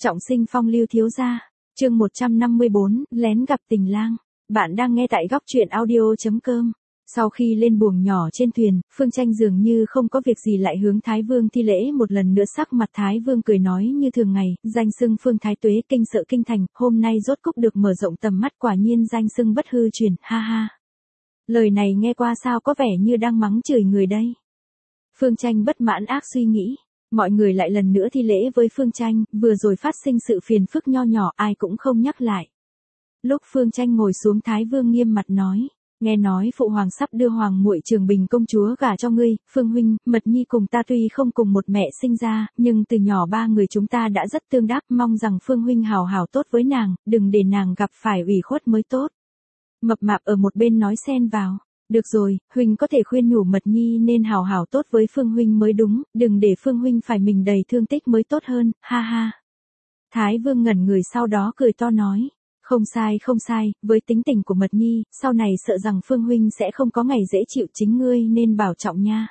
Trọng sinh phong lưu thiếu gia, chương 154, lén gặp tình lang. Bạn đang nghe tại góc truyện audio.com. Sau khi lên buồng nhỏ trên thuyền, Phương Tranh dường như không có việc gì lại hướng Thái Vương thi lễ một lần nữa. Sắc mặt Thái Vương cười nói như thường ngày, danh xưng Phương Thái Tuế kinh sợ kinh thành, hôm nay rốt cục được mở rộng tầm mắt, quả nhiên danh xưng bất hư truyền, ha ha. Lời này nghe qua sao có vẻ như đang mắng chửi người đây. Phương Tranh bất mãn ác suy nghĩ. Mọi người lại lần nữa thi lễ với Phương Tranh, vừa rồi phát sinh sự phiền phức nho nhỏ ai cũng không nhắc lại. Lúc Phương Tranh ngồi xuống, Thái Vương nghiêm mặt nói, nghe nói phụ hoàng sắp đưa hoàng muội Trường Bình công chúa gả cho ngươi, Phương huynh, Mật Nhi cùng ta tuy không cùng một mẹ sinh ra, nhưng từ nhỏ ba người chúng ta đã rất tương đáp, mong rằng Phương huynh hảo hảo tốt với nàng, đừng để nàng gặp phải ủy khuất mới tốt. Mập mạp ở một bên nói xen vào. Được rồi, huynh có thể khuyên nhủ Mật Nhi nên hảo hảo tốt với Phương huynh mới đúng, đừng để Phương huynh phải mình đầy thương tích mới tốt hơn, ha ha. Thái Vương ngẩn người sau đó cười to nói, không sai, với tính tình của Mật Nhi, sau này sợ rằng Phương huynh sẽ không có ngày dễ chịu, chính ngươi nên bảo trọng nha.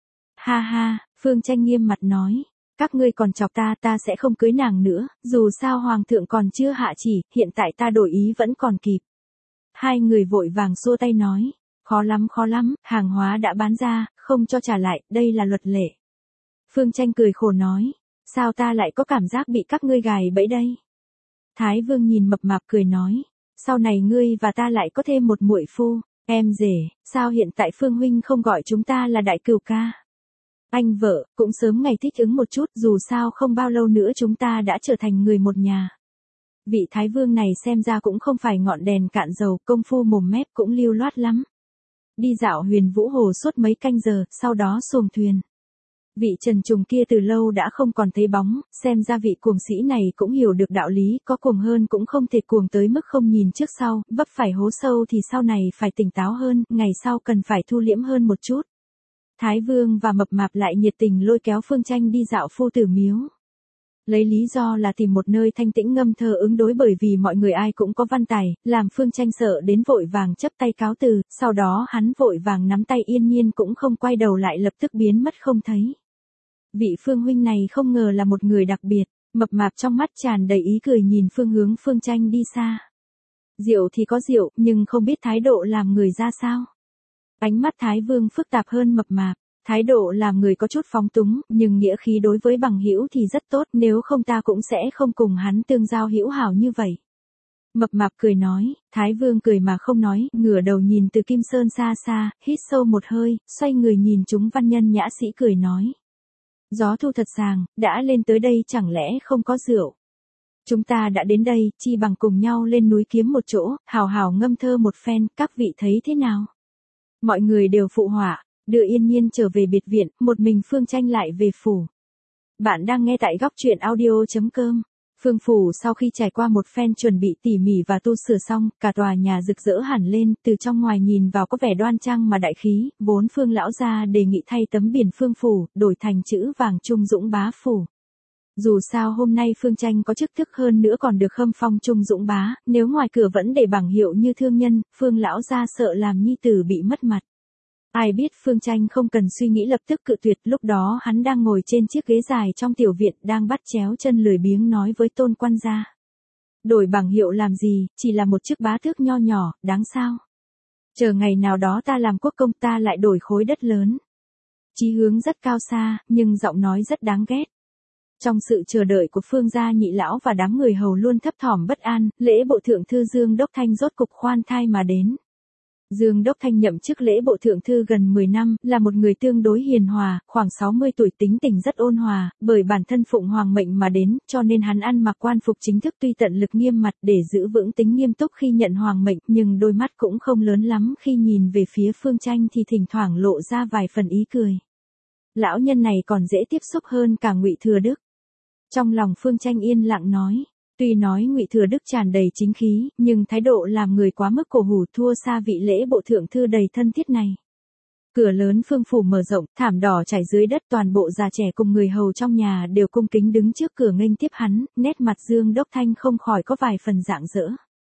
Ha ha, Phương Tranh nghiêm mặt nói, các ngươi còn chọc ta sẽ không cưới nàng nữa, dù sao hoàng thượng còn chưa hạ chỉ, hiện tại ta đổi ý vẫn còn kịp. Hai người vội vàng xua tay nói, khó lắm, hàng hóa đã bán ra, không cho trả lại, đây là luật lệ. Phương Tranh cười khổ nói, sao ta lại có cảm giác bị các ngươi gài bẫy đây? Thái Vương nhìn mập mạp cười nói, sau này ngươi và ta lại có thêm một muội phu, em rể, sao hiện tại Phương huynh không gọi chúng ta là đại cửu ca? Anh vợ, cũng sớm ngày thích ứng một chút, dù sao không bao lâu nữa chúng ta đã trở thành người một nhà. Vị Thái Vương này xem ra cũng không phải ngọn đèn cạn dầu, công phu mồm mép cũng lưu loát lắm. Đi dạo Huyền Vũ Hồ suốt mấy canh giờ, sau đó xuồng thuyền. Vị Trần Trùng kia từ lâu đã không còn thấy bóng, xem ra vị cuồng sĩ này cũng hiểu được đạo lý, có cuồng hơn cũng không thể cuồng tới mức không nhìn trước sau, vấp phải hố sâu thì sau này phải tỉnh táo hơn, ngày sau cần phải thu liễm hơn một chút. Thái Vương và mập mạp lại nhiệt tình lôi kéo Phương Tranh đi dạo Phu Tử Miếu. Lấy lý do là tìm một nơi thanh tĩnh ngâm thơ ứng đối, bởi vì mọi người ai cũng có văn tài, làm Phương Tranh sợ đến vội vàng chấp tay cáo từ, sau đó hắn vội vàng nắm tay Yên Nhiên cũng không quay đầu lại, lập tức biến mất không thấy. Vị Phương huynh này không ngờ là một người đặc biệt, mập mạp trong mắt tràn đầy ý cười nhìn hướng Phương Tranh đi xa. Rượu thì có rượu, nhưng không biết thái độ làm người ra sao. Ánh mắt Thái Vương phức tạp hơn mập mạp. Thái độ làm người có chút phóng túng, nhưng nghĩa khí đối với bằng hữu thì rất tốt, nếu không ta cũng sẽ không cùng hắn tương giao hữu hảo như vậy. Mập mạp cười nói, Thái Vương cười mà không nói, ngửa đầu nhìn từ Kim Sơn xa xa, hít sâu một hơi, xoay người nhìn chúng văn nhân nhã sĩ cười nói. Gió thu thật sàng, đã lên tới đây chẳng lẽ không có rượu. Chúng ta đã đến đây, chi bằng cùng nhau lên núi kiếm một chỗ, hào hào ngâm thơ một phen, các vị thấy thế nào? Mọi người đều phụ họa. Đưa Yên Nhiên trở về biệt viện, một mình Phương Tranh lại về phủ. Bạn đang nghe tại góc truyện audio.com. Phương phủ sau khi trải qua một phen chuẩn bị tỉ mỉ và tu sửa xong, cả tòa nhà rực rỡ hẳn lên, từ trong ngoài nhìn vào có vẻ đoan trang mà đại khí, vốn Phương lão gia đề nghị thay tấm biển Phương phủ, đổi thành chữ vàng Trung Dũng bá phủ. Dù sao hôm nay Phương Tranh có chức thức hơn nữa còn được khâm phong Trung Dũng bá, nếu ngoài cửa vẫn để bảng hiệu như thương nhân, Phương lão gia sợ làm nhi tử bị mất mặt. Ai biết Phương Tranh không cần suy nghĩ lập tức cự tuyệt, lúc đó hắn đang ngồi trên chiếc ghế dài trong tiểu viện đang bắt chéo chân lười biếng nói với Tôn Quan gia. Đổi bảng hiệu làm gì, chỉ là một chiếc bá tước nho nhỏ, đáng sao? Chờ ngày nào đó ta làm quốc công ta lại đổi khối đất lớn. Chí hướng rất cao xa, nhưng giọng nói rất đáng ghét. Trong sự chờ đợi của Phương gia nhị lão và đám người hầu luôn thấp thỏm bất an, lễ bộ thượng thư Dương Đốc Thanh rốt cục khoan thai mà đến. Dương Đốc Thanh nhậm chức lễ bộ thượng thư gần 10 năm, là một người tương đối hiền hòa, khoảng 60 tuổi, tính tình rất ôn hòa, bởi bản thân phụng hoàng mệnh mà đến, cho nên hắn ăn mặc quan phục chính thức, tuy tận lực nghiêm mặt để giữ vững tính nghiêm túc khi nhận hoàng mệnh, nhưng đôi mắt cũng không lớn lắm, khi nhìn về phía Phương Tranh thì thỉnh thoảng lộ ra vài phần ý cười. Lão nhân này còn dễ tiếp xúc hơn cả Ngụy Thừa Đức. Trong lòng Phương Tranh yên lặng nói. Tuy nói Ngụy Thừa Đức tràn đầy chính khí, nhưng thái độ làm người quá mức cổ hủ, thua xa vị lễ bộ thượng thư đầy thân thiết này. Cửa lớn Phương phủ mở rộng, thảm đỏ trải dưới đất, toàn bộ già trẻ cùng người hầu trong nhà đều cung kính đứng trước cửa nghênh tiếp hắn, nét mặt Dương Đốc Thanh không khỏi có vài phần rạng rỡ.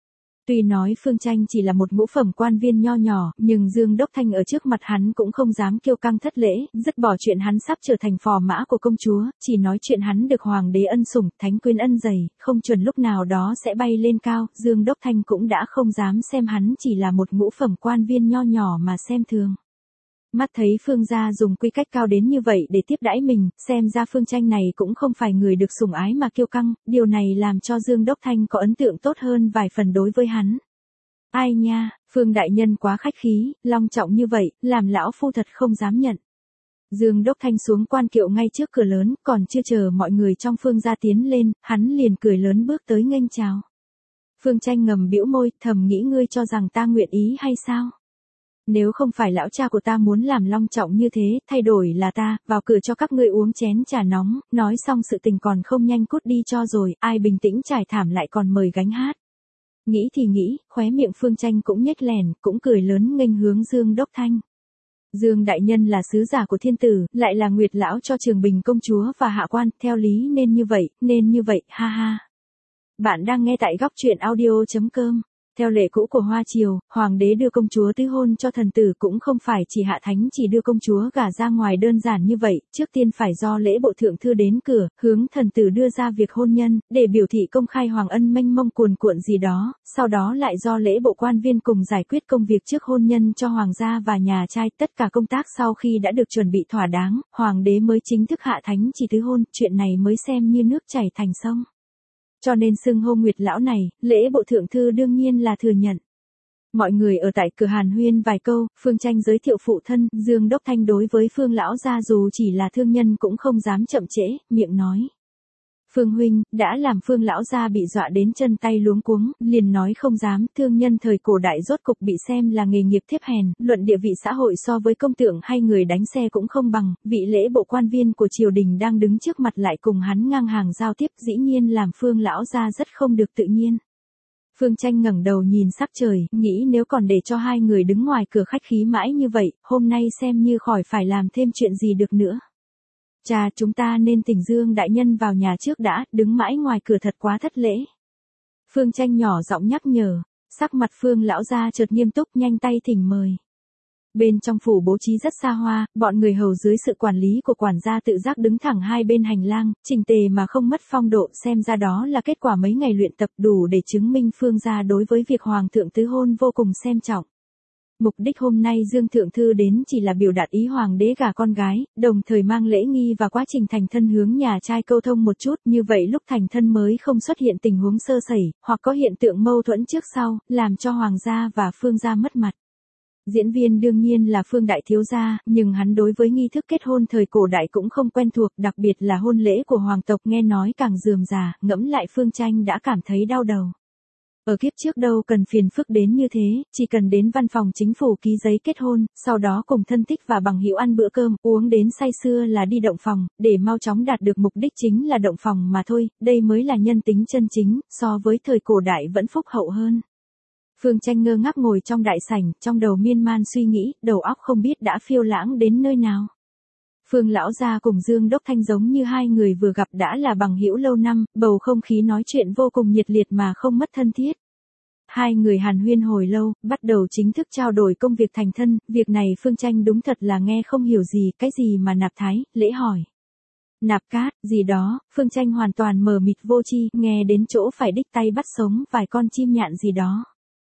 Tuy nói Phương Tranh chỉ là một ngũ phẩm quan viên nho nhỏ, nhưng Dương Đốc Thanh ở trước mặt hắn cũng không dám kiêu căng thất lễ, dứt bỏ chuyện hắn sắp trở thành phò mã của công chúa, chỉ nói chuyện hắn được hoàng đế ân sủng, thánh quyến ân dày, không chuẩn lúc nào đó sẽ bay lên cao, Dương Đốc Thanh cũng đã không dám xem hắn chỉ là một ngũ phẩm quan viên nho nhỏ mà xem thường. Mắt thấy Phương gia dùng quy cách cao đến như vậy để tiếp đãi mình, xem ra Phương Tranh này cũng không phải người được sủng ái mà kiêu căng, điều này làm cho Dương Đốc Thanh có ấn tượng tốt hơn vài phần đối với hắn. Ai nha, Phương đại nhân quá khách khí, long trọng như vậy, làm lão phu thật không dám nhận. Dương Đốc Thanh xuống quan kiệu ngay trước cửa lớn, còn chưa chờ mọi người trong Phương gia tiến lên, hắn liền cười lớn bước tới nghênh chào. Phương Tranh ngầm bĩu môi, thầm nghĩ ngươi cho rằng ta nguyện ý hay sao? Nếu không phải lão cha của ta muốn làm long trọng như thế, thay đổi là ta, vào cửa cho các ngươi uống chén trà nóng, nói xong sự tình còn không nhanh cút đi cho rồi, ai bình tĩnh trải thảm lại còn mời gánh hát. Nghĩ thì nghĩ, khóe miệng Phương Tranh cũng nhếch lèn, cũng cười lớn nghênh hướng Dương Đốc Thanh. Dương đại nhân là sứ giả của thiên tử, lại là nguyệt lão cho Trường Bình công chúa và hạ quan, theo lý nên như vậy, ha ha. Bạn đang nghe tại góc truyện audio.com. Theo lệ cũ của Hoa Triều, hoàng đế đưa công chúa tứ hôn cho thần tử cũng không phải chỉ hạ thánh chỉ đưa công chúa gả ra ngoài đơn giản như vậy, trước tiên phải do lễ bộ thượng thư đến cửa, hướng thần tử đưa ra việc hôn nhân, để biểu thị công khai hoàng ân mênh mông cuồn cuộn gì đó, sau đó lại do lễ bộ quan viên cùng giải quyết công việc trước hôn nhân cho hoàng gia và nhà trai, tất cả công tác sau khi đã được chuẩn bị thỏa đáng, hoàng đế mới chính thức hạ thánh chỉ tứ hôn, chuyện này mới xem như nước chảy thành sông. Cho nên xưng hô nguyệt lão này, lễ bộ thượng thư đương nhiên là thừa nhận. Mọi người ở tại cửa hàn huyên vài câu, Phương Tranh giới thiệu phụ thân, Dương Đốc Thanh đối với Phương lão gia dù chỉ là thương nhân cũng không dám chậm trễ, miệng nói. Phương huynh, đã làm Phương lão gia bị dọa đến chân tay luống cuống, liền nói không dám, thương nhân thời cổ đại rốt cục bị xem là nghề nghiệp thiếp hèn, luận địa vị xã hội so với công tượng hay người đánh xe cũng không bằng, vị lễ bộ quan viên của triều đình đang đứng trước mặt lại cùng hắn ngang hàng giao tiếp, dĩ nhiên làm Phương lão gia rất không được tự nhiên. Phương Tranh ngẩng đầu nhìn sắc trời, nghĩ nếu còn để cho hai người đứng ngoài cửa khách khí mãi như vậy, hôm nay xem như khỏi phải làm thêm chuyện gì được nữa. Cha, chúng ta nên thỉnh Dương đại nhân vào nhà trước đã, đứng mãi ngoài cửa thật quá thất lễ. Phương Tranh nhỏ giọng nhắc nhở, sắc mặt Phương lão gia chợt nghiêm túc, nhanh tay thỉnh mời. Bên trong phủ bố trí rất xa hoa, bọn người hầu dưới sự quản lý của quản gia tự giác đứng thẳng hai bên hành lang, chỉnh tề mà không mất phong độ, xem ra đó là kết quả mấy ngày luyện tập đủ để chứng minh Phương gia đối với việc hoàng thượng tứ hôn vô cùng xem trọng. Mục đích hôm nay Dương Thượng Thư đến chỉ là biểu đạt ý hoàng đế gả con gái, đồng thời mang lễ nghi và quá trình thành thân hướng nhà trai câu thông một chút, như vậy lúc thành thân mới không xuất hiện tình huống sơ sẩy, hoặc có hiện tượng mâu thuẫn trước sau, làm cho hoàng gia và Phương gia mất mặt. Diễn viên đương nhiên là Phương đại thiếu gia, nhưng hắn đối với nghi thức kết hôn thời cổ đại cũng không quen thuộc, đặc biệt là hôn lễ của hoàng tộc nghe nói càng rườm rà, ngẫm lại Phương Tranh đã cảm thấy đau đầu. Ở kiếp trước đâu cần phiền phức đến như thế, chỉ cần đến văn phòng chính phủ ký giấy kết hôn, sau đó cùng thân thích và bằng hữu ăn bữa cơm, uống đến say sưa là đi động phòng, để mau chóng đạt được mục đích chính là động phòng mà thôi, đây mới là nhân tính chân chính, so với thời cổ đại vẫn phúc hậu hơn. Phương Tranh ngơ ngác ngồi trong đại sảnh, trong đầu miên man suy nghĩ, đầu óc không biết đã phiêu lãng đến nơi nào. Phương lão gia cùng Dương Đốc Thanh giống như hai người vừa gặp đã là bằng hữu lâu năm, bầu không khí nói chuyện vô cùng nhiệt liệt mà không mất thân thiết. Hai người hàn huyên hồi lâu, bắt đầu chính thức trao đổi công việc thành thân, việc này Phương Tranh đúng thật là nghe không hiểu gì, cái gì mà nạp thái, lễ hỏi. Nạp cát, gì đó, Phương Tranh hoàn toàn mờ mịt vô tri, nghe đến chỗ phải đích tay bắt sống vài con chim nhạn gì đó.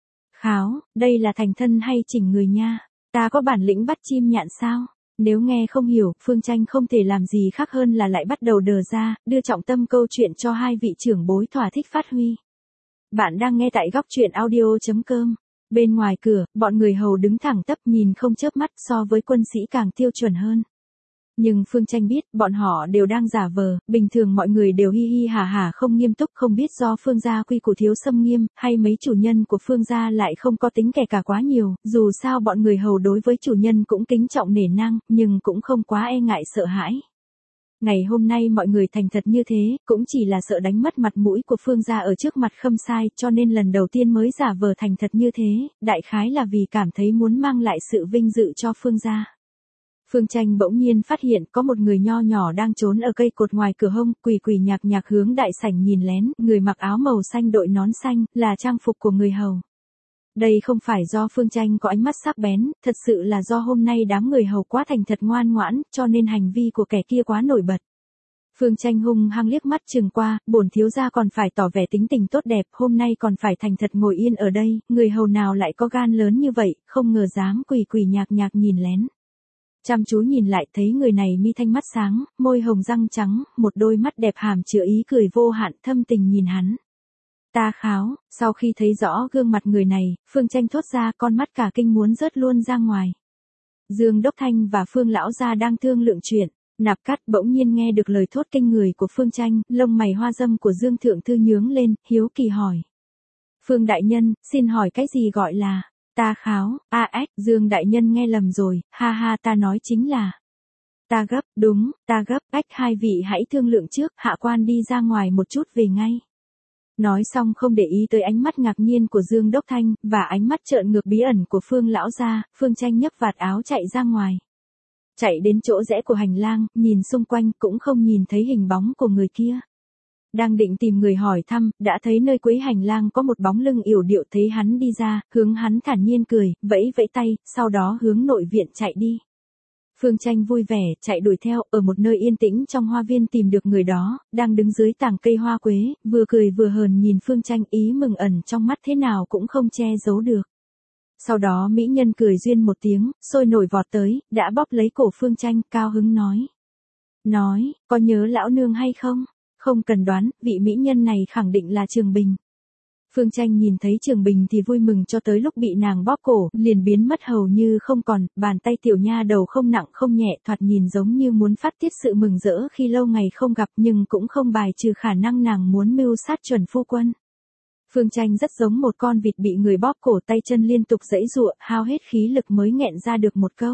Kháo, đây là thành thân hay chỉnh người nha, ta có bản lĩnh bắt chim nhạn sao? Nếu nghe không hiểu, Phương Tranh không thể làm gì khác hơn là lại bắt đầu đờ ra, đưa trọng tâm câu chuyện cho hai vị trưởng bối thỏa thích phát huy. Bạn đang nghe tại góc truyện audio.com. Bên ngoài cửa, bọn người hầu đứng thẳng tắp nhìn không chớp mắt, so với quân sĩ càng tiêu chuẩn hơn. Nhưng Phương Tranh biết, bọn họ đều đang giả vờ, bình thường mọi người đều hi hi hà hà không nghiêm túc, không biết do Phương gia quy củ thiếu xâm nghiêm, hay mấy chủ nhân của Phương gia lại không có tính kẻ cả quá nhiều, dù sao bọn người hầu đối với chủ nhân cũng kính trọng nể nang, nhưng cũng không quá e ngại sợ hãi. Ngày hôm nay mọi người thành thật như thế, cũng chỉ là sợ đánh mất mặt mũi của Phương gia ở trước mặt Khâm Sai, cho nên lần đầu tiên mới giả vờ thành thật như thế, đại khái là vì cảm thấy muốn mang lại sự vinh dự cho Phương gia. Phương Tranh bỗng nhiên phát hiện có một người nho nhỏ đang trốn ở cây cột ngoài cửa hông, quỳ quỳ nhạc nhạc hướng đại sảnh nhìn lén, người mặc áo màu xanh đội nón xanh, là trang phục của người hầu. Đây không phải do Phương Tranh có ánh mắt sắc bén, thật sự là do hôm nay đám người hầu quá thành thật ngoan ngoãn, cho nên hành vi của kẻ kia quá nổi bật. Phương Tranh hung hăng liếc mắt chừng qua, bổn thiếu gia còn phải tỏ vẻ tính tình tốt đẹp, hôm nay còn phải thành thật ngồi yên ở đây, người hầu nào lại có gan lớn như vậy, không ngờ dám quỳ quỳ nhạc nhạc nhìn lén. Chăm chú nhìn lại thấy người này mi thanh mắt sáng, môi hồng răng trắng, một đôi mắt đẹp hàm chứa ý cười vô hạn thâm tình nhìn hắn. Ta kháo, sau khi thấy rõ gương mặt người này, Phương Tranh thốt ra con mắt cả kinh muốn rớt luôn ra ngoài. Dương Đốc Thanh và Phương Lão gia đang thương lượng chuyện, Nạp Cát bỗng nhiên nghe được lời thốt kinh người của Phương Tranh, lông mày hoa dâm của Dương Thượng Thư nhướng lên, hiếu kỳ hỏi. Phương Đại Nhân, xin hỏi cái gì gọi là, ta kháo, Dương Đại Nhân nghe lầm rồi, ha ha ta nói chính là. Ta gấp, đúng, ta gấp, hai vị hãy thương lượng trước, hạ quan đi ra ngoài một chút về ngay. Nói xong không để ý tới ánh mắt ngạc nhiên của Dương Đốc Thanh, và ánh mắt trợn ngược bí ẩn của Phương Lão gia, Phương Tranh nhấc vạt áo chạy ra ngoài. Chạy đến chỗ rẽ của hành lang, nhìn xung quanh cũng không nhìn thấy hình bóng của người kia. Đang định tìm người hỏi thăm, đã thấy nơi cuối hành lang có một bóng lưng yểu điệu thấy hắn đi ra, hướng hắn thản nhiên cười, vẫy vẫy tay, sau đó hướng nội viện chạy đi. Phương Tranh vui vẻ, chạy đuổi theo, ở một nơi yên tĩnh trong hoa viên tìm được người đó, đang đứng dưới tàng cây hoa quế, vừa cười vừa hờn nhìn Phương Tranh ý mừng ẩn trong mắt thế nào cũng không che giấu được. Sau đó mỹ nhân cười duyên một tiếng, sôi nổi vọt tới, đã bóp lấy cổ Phương Tranh, cao hứng nói, có nhớ lão nương hay không? Không cần đoán, vị mỹ nhân này khẳng định là Trường Bình. Phương Tranh nhìn thấy Trường Bình thì vui mừng cho tới lúc bị nàng bóp cổ, liền biến mất hầu như không còn, bàn tay tiểu nha đầu không nặng không nhẹ thoạt nhìn giống như muốn phát tiết sự mừng rỡ khi lâu ngày không gặp nhưng cũng không bài trừ khả năng nàng muốn mưu sát Chuẩn phu quân. Phương Tranh rất giống một con vịt bị người bóp cổ tay chân liên tục giãy giụa, hao hết khí lực mới nghẹn ra được một câu.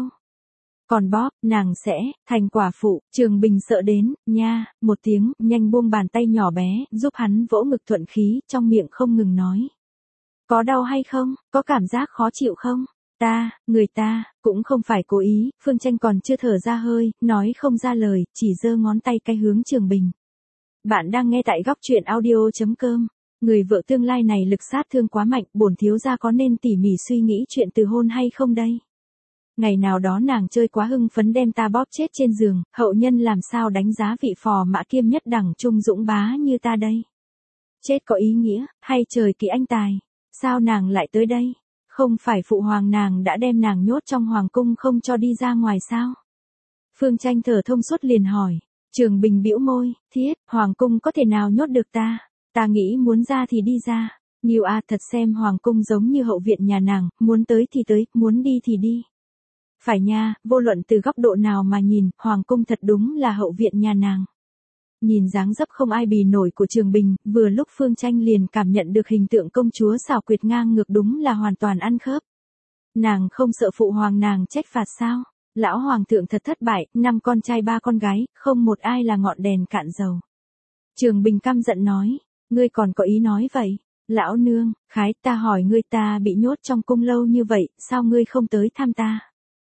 Còn bóp, nàng sẽ, thành quả phụ, Trường Bình sợ đến, nha, một tiếng, nhanh buông bàn tay nhỏ bé, giúp hắn vỗ ngực thuận khí, trong miệng không ngừng nói. Có đau hay không, có cảm giác khó chịu không? Người ta, cũng không phải cố ý, Phương Tranh còn chưa thở ra hơi, nói không ra lời, chỉ giơ ngón tay cái hướng Trường Bình. Bạn đang nghe tại góc truyện audio.com. Người vợ tương lai này lực sát thương quá mạnh, bổn thiếu gia có nên tỉ mỉ suy nghĩ chuyện từ hôn hay không đây? Ngày nào đó nàng chơi quá hưng phấn đem ta bóp chết trên giường, hậu nhân làm sao đánh giá vị phò mã kiêm nhất đẳng trung dũng bá như ta đây? Chết có ý nghĩa, hay trời kỳ anh tài? Sao nàng lại tới đây? Không phải phụ hoàng nàng đã đem nàng nhốt trong hoàng cung không cho đi ra ngoài sao? Phương Tranh thở thông suốt liền hỏi. Trường Bình bĩu môi, thiết, hoàng cung có thể nào nhốt được ta? Ta nghĩ muốn ra thì đi ra. Nhiều thật xem hoàng cung giống như hậu viện nhà nàng, muốn tới thì tới, muốn đi thì đi. Phải nha, vô luận từ góc độ nào mà nhìn, hoàng cung thật đúng là hậu viện nhà nàng. Nhìn dáng dấp không ai bì nổi của Trường Bình, vừa lúc Phương Tranh liền cảm nhận được hình tượng công chúa xảo quyệt ngang ngược đúng là hoàn toàn ăn khớp. Nàng không sợ phụ hoàng nàng trách phạt sao? Lão hoàng thượng thật thất bại, 5 con trai 3 con gái, không một ai là ngọn đèn cạn dầu. Trường Bình căm giận nói, ngươi còn có ý nói vậy? Lão nương, khái ta hỏi ngươi ta bị nhốt trong cung lâu như vậy, sao ngươi không tới thăm ta?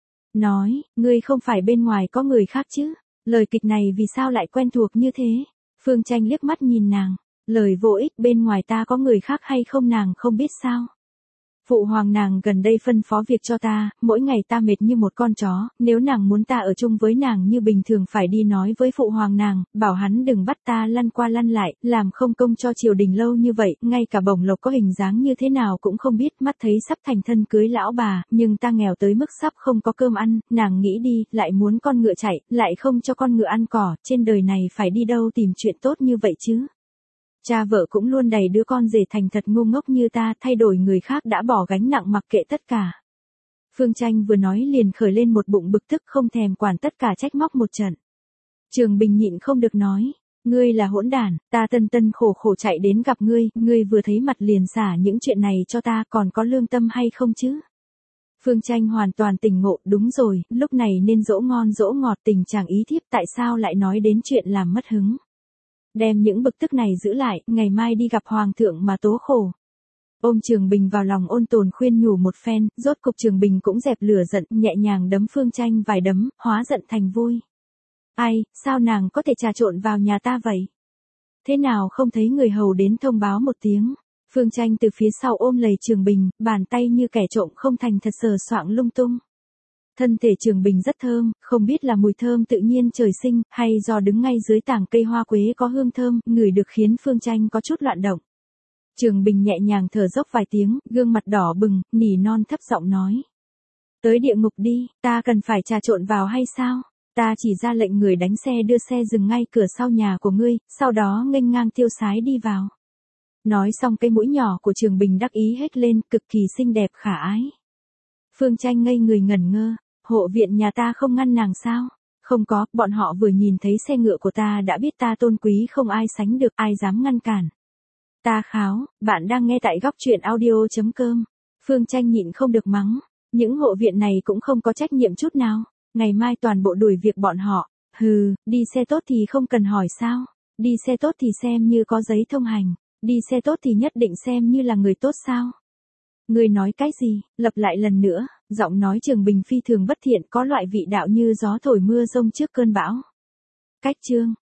Nói, ngươi không phải bên ngoài có người khác chứ? Lời kịch này vì sao lại quen thuộc như thế? Phương Tranh liếc mắt nhìn nàng, lời vô ích bên ngoài ta có người khác hay không nàng không biết sao? Phụ hoàng nàng gần đây phân phó việc cho ta, mỗi ngày ta mệt như một con chó, nếu nàng muốn ta ở chung với nàng như bình thường phải đi nói với phụ hoàng nàng, bảo hắn đừng bắt ta lăn qua lăn lại, làm không công cho triều đình lâu như vậy, ngay cả bổng lộc có hình dáng như thế nào cũng không biết, mắt thấy sắp thành thân cưới lão bà, nhưng ta nghèo tới mức sắp không có cơm ăn, nàng nghĩ đi, lại muốn con ngựa chạy, lại không cho con ngựa ăn cỏ, trên đời này phải đi đâu tìm chuyện tốt như vậy chứ? Cha vợ cũng luôn đầy đứa con rể thành thật ngu ngốc như ta, thay đổi người khác đã bỏ gánh nặng mặc kệ tất cả. Phương Tranh vừa nói liền khởi lên một bụng bực tức không thèm quản tất cả trách móc một trận. Trường Bình nhịn không được nói, ngươi là hỗn đản, ta tân tân khổ khổ chạy đến gặp ngươi vừa thấy mặt liền xả những chuyện này cho ta còn có lương tâm hay không chứ? Phương Tranh hoàn toàn tỉnh ngộ, đúng rồi, lúc này nên dỗ ngon dỗ ngọt tình chàng ý thiếp tại sao lại nói đến chuyện làm mất hứng. Đem những bực tức này giữ lại, ngày mai đi gặp hoàng thượng mà tố khổ. Ôm Trường Bình vào lòng ôn tồn khuyên nhủ một phen, rốt cục Trường Bình cũng dẹp lửa giận, nhẹ nhàng đấm Phương Tranh vài đấm, hóa giận thành vui. Ai, sao nàng có thể trà trộn vào nhà ta vậy? Thế nào không thấy người hầu đến thông báo một tiếng? Phương Tranh từ phía sau ôm lấy Trường Bình, bàn tay như kẻ trộm không thành thật sờ soạng lung tung. Thân thể Trường Bình rất thơm, không biết là mùi thơm tự nhiên trời sinh, hay do đứng ngay dưới tảng cây hoa quế có hương thơm, ngửi được khiến Phương Tranh có chút loạn động. Trường Bình nhẹ nhàng thở dốc vài tiếng, gương mặt đỏ bừng, nỉ non thấp giọng nói. Tới địa ngục đi, ta cần phải trà trộn vào hay sao? Ta chỉ ra lệnh người đánh xe đưa xe dừng ngay cửa sau nhà của ngươi, sau đó nghênh ngang tiêu sái đi vào. Nói xong cái mũi nhỏ của Trường Bình đắc ý hết lên, cực kỳ xinh đẹp khả ái. Phương Tranh ngây người ngẩn ngơ, hộ viện nhà ta không ngăn nàng sao? Không có, bọn họ vừa nhìn thấy xe ngựa của ta đã biết ta tôn quý không ai sánh được, ai dám ngăn cản. Ta kháo, bạn đang nghe tại góc truyện audio.com. Phương Tranh nhịn không được mắng, những hộ viện này cũng không có trách nhiệm chút nào, ngày mai toàn bộ đuổi việc bọn họ, hừ, đi xe tốt thì không cần hỏi sao, đi xe tốt thì xem như có giấy thông hành, đi xe tốt thì nhất định xem như là người tốt sao. Người nói cái gì, lặp lại lần nữa, giọng nói Trường Bình phi thường bất thiện có loại vị đạo như gió thổi mưa rông trước cơn bão. Cách chương